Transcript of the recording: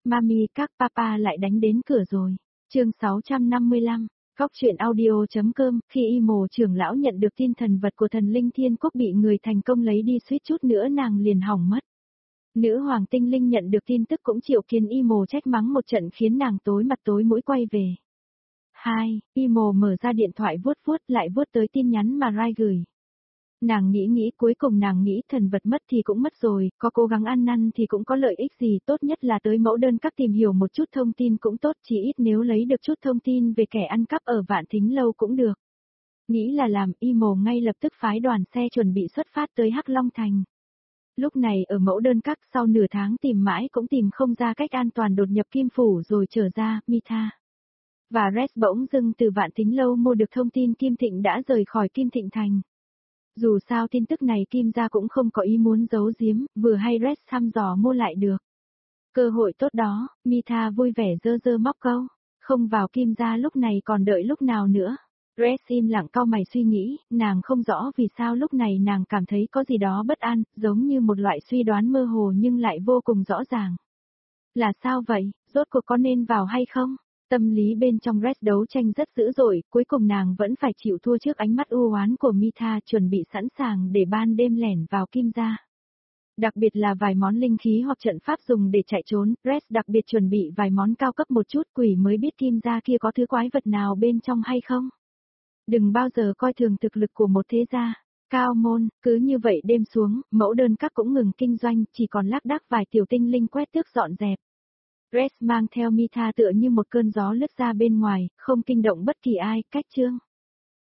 Mami các papa lại đánh đến cửa rồi. Chương 655, Góc truyện audio.com. Khi Imo trưởng lão nhận được tin thần vật của thần linh thiên quốc bị người thành công lấy đi, suýt chút nữa nàng liền hỏng mất. Nữ hoàng tinh linh nhận được tin tức cũng triệu kiến Imo trách mắng một trận khiến nàng tối mặt tối mũi quay về. Imo mở ra điện thoại vuốt vuốt lại vuốt tới tin nhắn mà Rai gửi. Nàng nghĩ cuối cùng nàng nghĩ thần vật mất thì cũng mất rồi, có cố gắng ăn năn thì cũng có lợi ích gì, tốt nhất là tới mẫu đơn các tìm hiểu một chút thông tin cũng tốt, chỉ ít nếu lấy được chút thông tin về kẻ ăn cắp ở Vạn Thính Lâu cũng được. Nghĩ là làm, Imo ngay lập tức phái đoàn xe chuẩn bị xuất phát tới Hắc Long Thành. Lúc này ở mẫu đơn các sau nửa tháng tìm mãi cũng tìm không ra cách an toàn đột nhập Kim Phủ rồi trở ra, Mita và Res bỗng dưng từ Vạn Thính Lâu mua được thông tin Kim Thịnh đã rời khỏi Kim Thịnh Thành. Dù sao tin tức này Kim gia cũng không có ý muốn giấu giếm, vừa hay Res thăm dò mua lại được. Cơ hội tốt đó, Mita vui vẻ giơ móc câu, không vào Kim gia lúc này còn đợi lúc nào nữa. Res im lặng cau mày suy nghĩ, nàng không rõ vì sao lúc này nàng cảm thấy có gì đó bất an, giống như một loại suy đoán mơ hồ nhưng lại vô cùng rõ ràng. Là sao vậy, rốt cuộc có nên vào hay không? Tâm lý bên trong Res đấu tranh rất dữ dội, cuối cùng nàng vẫn phải chịu thua trước ánh mắt u oán của Mita, chuẩn bị sẵn sàng để ban đêm lẻn vào Kim gia. Đặc biệt là vài món linh khí hoặc trận pháp dùng để chạy trốn, Res đặc biệt chuẩn bị vài món cao cấp một chút, quỷ mới biết Kim gia kia có thứ quái vật nào bên trong hay không. Đừng bao giờ coi thường thực lực của một thế gia. Cao môn, cứ như vậy đêm xuống, mẫu đơn các cũng ngừng kinh doanh, chỉ còn lác đác vài tiểu tinh linh quét tước dọn dẹp. Res mang theo Mita tựa như một cơn gió lướt ra bên ngoài, không kinh động bất kỳ ai, cách chương.